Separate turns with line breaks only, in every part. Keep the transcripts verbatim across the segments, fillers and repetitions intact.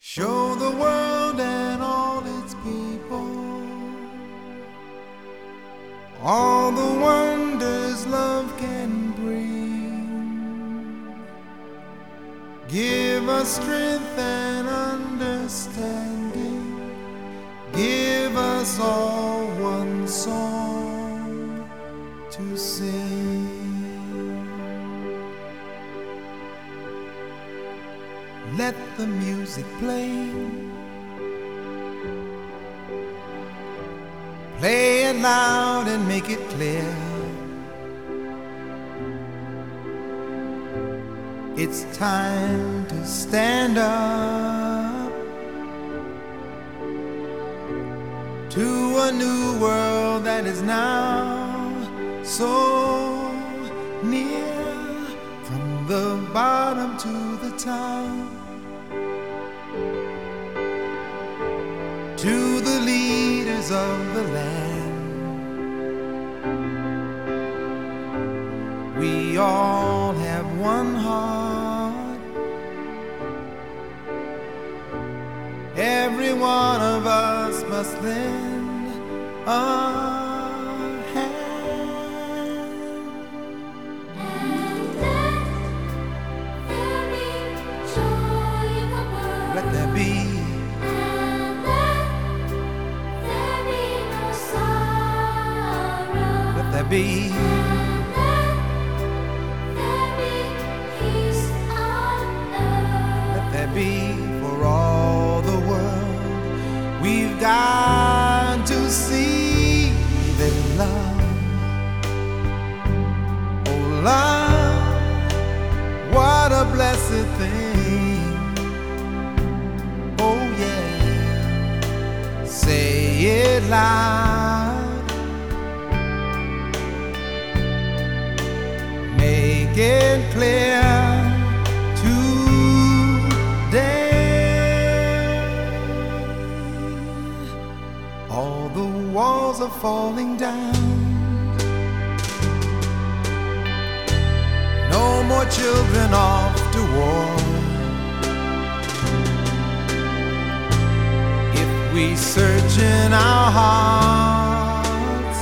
Show the world and all its people all the wonders love can bring. Give us strength and understanding. Give us all one song to sing. Let the music play. Play it loud and make it clear. It's time to stand up to a new world that is now so near. From the bottom to the top, to the leaders of the land, we all have one heart. Every one of us must lend a hand.
And let there be joy in the world.
Let there be. There be.
And let there be peace on earth.
Let there be for all the world. We've got to see that love, oh love, what a blessed thing. Oh yeah, say it loud. Make it clear today. All the walls are falling down. No more children off to war. If we search in our hearts,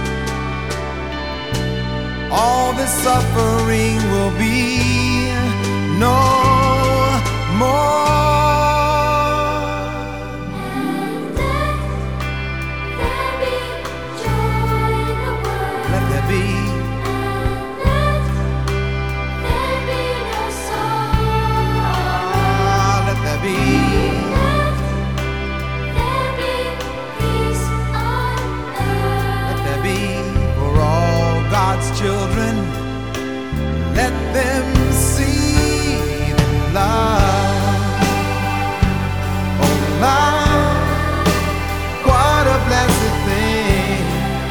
all this suffering will be no more.
And let there be joy in the world.
Let there be.
And let there be no sorrow.
Ah, let there be.
Let there be peace on earth.
Let there be for all God's children. Let them see that love, oh love, what a blessed thing.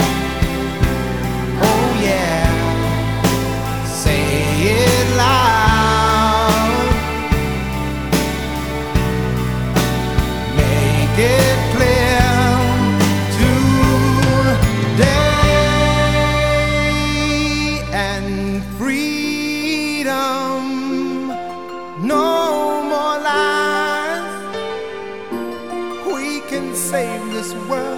Oh yeah, say it loud. Make it clear today. And freedom, no more lies. We can save this world.